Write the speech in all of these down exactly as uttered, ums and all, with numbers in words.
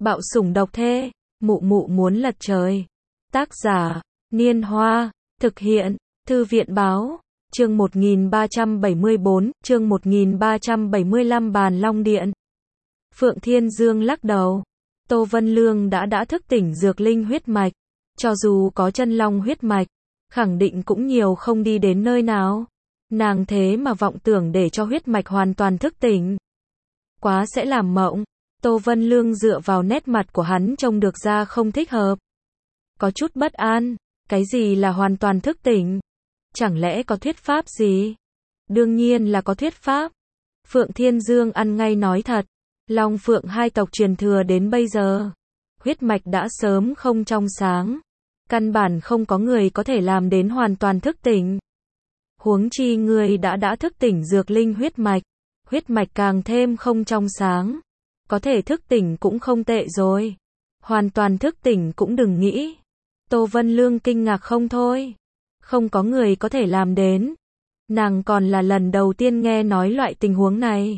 Bạo sủng độc thê, mụ mụ muốn lật trời. Tác giả, Niên Hoa, thực hiện, Thư viện báo, chương một nghìn ba trăm bảy mươi bốn, chương một nghìn ba trăm bảy mươi lăm Bàn Long Điện. Phượng Thiên Dương lắc đầu. Tô Vân Lương đã đã thức tỉnh dược linh huyết mạch. Cho dù có chân long huyết mạch, khẳng định cũng nhiều không đi đến nơi nào. Nàng thế mà vọng tưởng để cho huyết mạch hoàn toàn thức tỉnh. Quá sẽ làm mộng. Tô Vân Lương dựa vào nét mặt của hắn trông được ra không thích hợp. Có chút bất an. Cái gì là hoàn toàn thức tỉnh? Chẳng lẽ có thuyết pháp gì? Đương nhiên là có thuyết pháp. Phượng Thiên Dương ăn ngay nói thật. Long Phượng hai tộc truyền thừa đến bây giờ. Huyết mạch đã sớm không trong sáng. Căn bản không có người có thể làm đến hoàn toàn thức tỉnh. Huống chi người đã đã thức tỉnh dược linh huyết mạch. Huyết mạch càng thêm không trong sáng. Có thể thức tỉnh cũng không tệ rồi. Hoàn toàn thức tỉnh cũng đừng nghĩ. Tô Vân Lương kinh ngạc không thôi. Không có người có thể làm đến. Nàng còn là lần đầu tiên nghe nói loại tình huống này.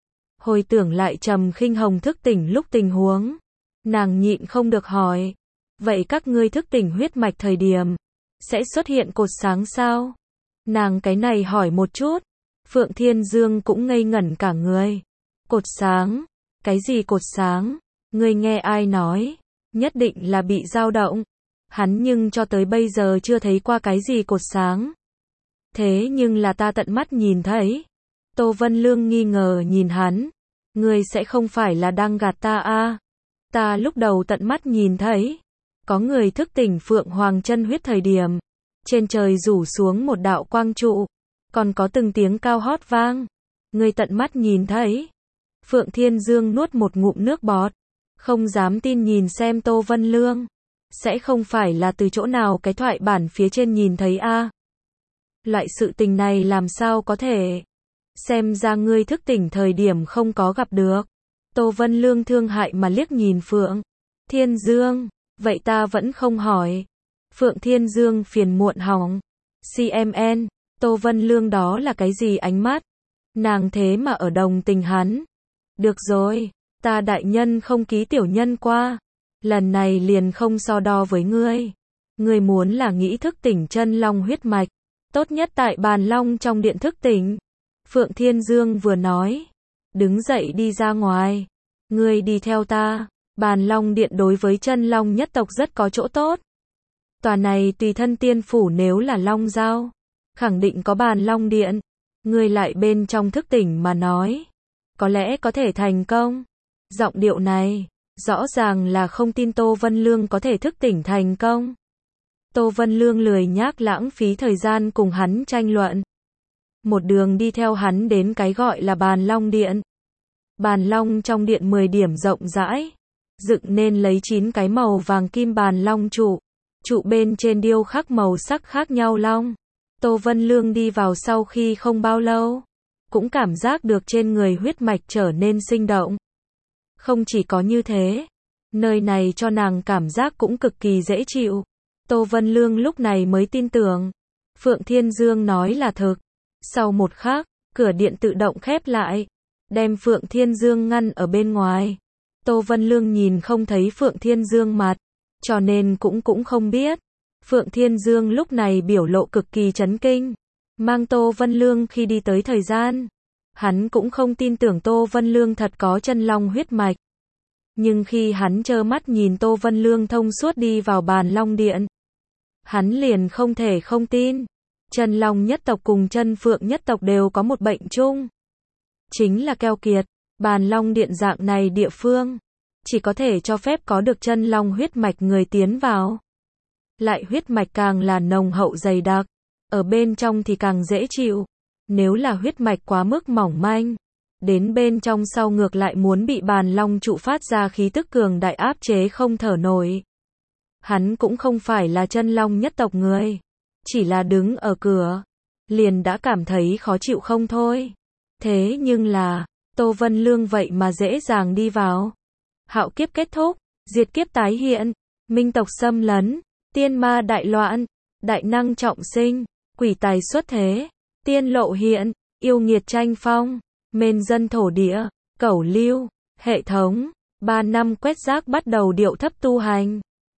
Hồi tưởng lại Trầm Khinh Hồng thức tỉnh lúc tình huống. Nàng nhịn không được hỏi. Vậy các ngươi thức tỉnh huyết mạch thời điểm, sẽ xuất hiện cột sáng sao? Nàng cái này hỏi một chút. Phượng Thiên Dương cũng ngây ngẩn cả người. Cột sáng? Cái gì cột sáng? Ngươi nghe ai nói? Nhất định là bị dao động. Hắn nhưng cho tới bây giờ chưa thấy qua cái gì cột sáng. Thế nhưng là ta tận mắt nhìn thấy. Tô Vân Lương nghi ngờ nhìn hắn. Ngươi sẽ không phải là đang gạt ta à? Ta lúc đầu tận mắt nhìn thấy. Có người thức tỉnh Phượng Hoàng chân huyết thời điểm. Trên trời rủ xuống một đạo quang trụ. Còn có từng tiếng cao hót vang. Ngươi tận mắt nhìn thấy. Phượng Thiên Dương nuốt một ngụm nước bọt. Không dám tin nhìn xem Tô Vân Lương. Sẽ không phải là từ chỗ nào cái thoại bản phía trên nhìn thấy a? À? Loại sự tình này làm sao có thể? Xem ra ngươi thức tỉnh thời điểm không có gặp được. Tô Vân Lương thương hại mà liếc nhìn Phượng Thiên Dương. Vậy ta vẫn không hỏi. Phượng Thiên Dương phiền muộn hỏng. xê em en, Tô Vân Lương đó là cái gì ánh mắt? Nàng thế mà ở đồng tình hắn. Được rồi, ta đại nhân không ký tiểu nhân qua. Lần này liền không so đo với ngươi. Ngươi muốn là nghĩ thức tỉnh chân long huyết mạch. Tốt nhất tại Bàn Long trong điện thức tỉnh. Phượng Thiên Dương vừa nói. Đứng dậy đi ra ngoài. Ngươi đi theo ta. Bàn Long điện đối với chân long nhất tộc rất có chỗ tốt. Tòa này tùy thân tiên phủ nếu là long giao. Khẳng định có Bàn Long điện. Ngươi lại bên trong thức tỉnh mà nói. Có lẽ có thể thành công. Giọng điệu này. Rõ ràng là không tin Tô Vân Lương có thể thức tỉnh thành công. Tô Vân Lương lười nhác lãng phí thời gian cùng hắn tranh luận. Một đường đi theo hắn đến cái gọi là Bàn Long Điện. Bàn Long trong điện mười điểm rộng rãi. Dựng nên lấy chín cái màu vàng kim bàn long trụ. Trụ bên trên điêu khắc màu sắc khác nhau long. Tô Vân Lương đi vào sau khi không bao lâu. Cũng cảm giác được trên người huyết mạch trở nên sinh động. Không chỉ có như thế, nơi này cho nàng cảm giác cũng cực kỳ dễ chịu. Tô Vân Lương lúc này mới tin tưởng. Phượng Thiên Dương nói là thực. Sau một khắc, cửa điện tự động khép lại. Đem Phượng Thiên Dương ngăn ở bên ngoài. Tô Vân Lương nhìn không thấy Phượng Thiên Dương mặt. Cho nên cũng cũng không biết. Phượng Thiên Dương lúc này biểu lộ cực kỳ chấn kinh. Mang Tô Vân Lương khi đi tới thời gian. Hắn cũng không tin tưởng Tô Vân Lương thật có chân long huyết mạch. Nhưng khi hắn trơ mắt nhìn Tô Vân Lương thông suốt đi vào Bàn Long điện. Hắn liền không thể không tin. Chân long nhất tộc cùng chân phượng nhất tộc đều có một bệnh chung. Chính là keo kiệt. Bàn Long điện dạng này địa phương. Chỉ có thể cho phép có được chân long huyết mạch người tiến vào. Lại huyết mạch càng là nồng hậu dày đặc. Ở bên trong thì càng dễ chịu. Nếu là huyết mạch quá mức mỏng manh, đến bên trong sau ngược lại muốn bị Bàn Long trụ phát ra khí tức cường đại áp chế không thở nổi. Hắn cũng không phải là chân long nhất tộc người, chỉ là đứng ở cửa, liền đã cảm thấy khó chịu không thôi. Thế nhưng là, Tô Vân Lương vậy mà dễ dàng đi vào. Hạo kiếp kết thúc, diệt kiếp tái hiện, minh tộc xâm lấn, tiên ma đại loạn, đại năng trọng sinh, quỷ tài xuất thế. Tiên lộ hiện, yêu nghiệt tranh phong, mên dân thổ địa, cẩu lưu, hệ thống, ba năm quét rác bắt đầu điệu thấp tu hành.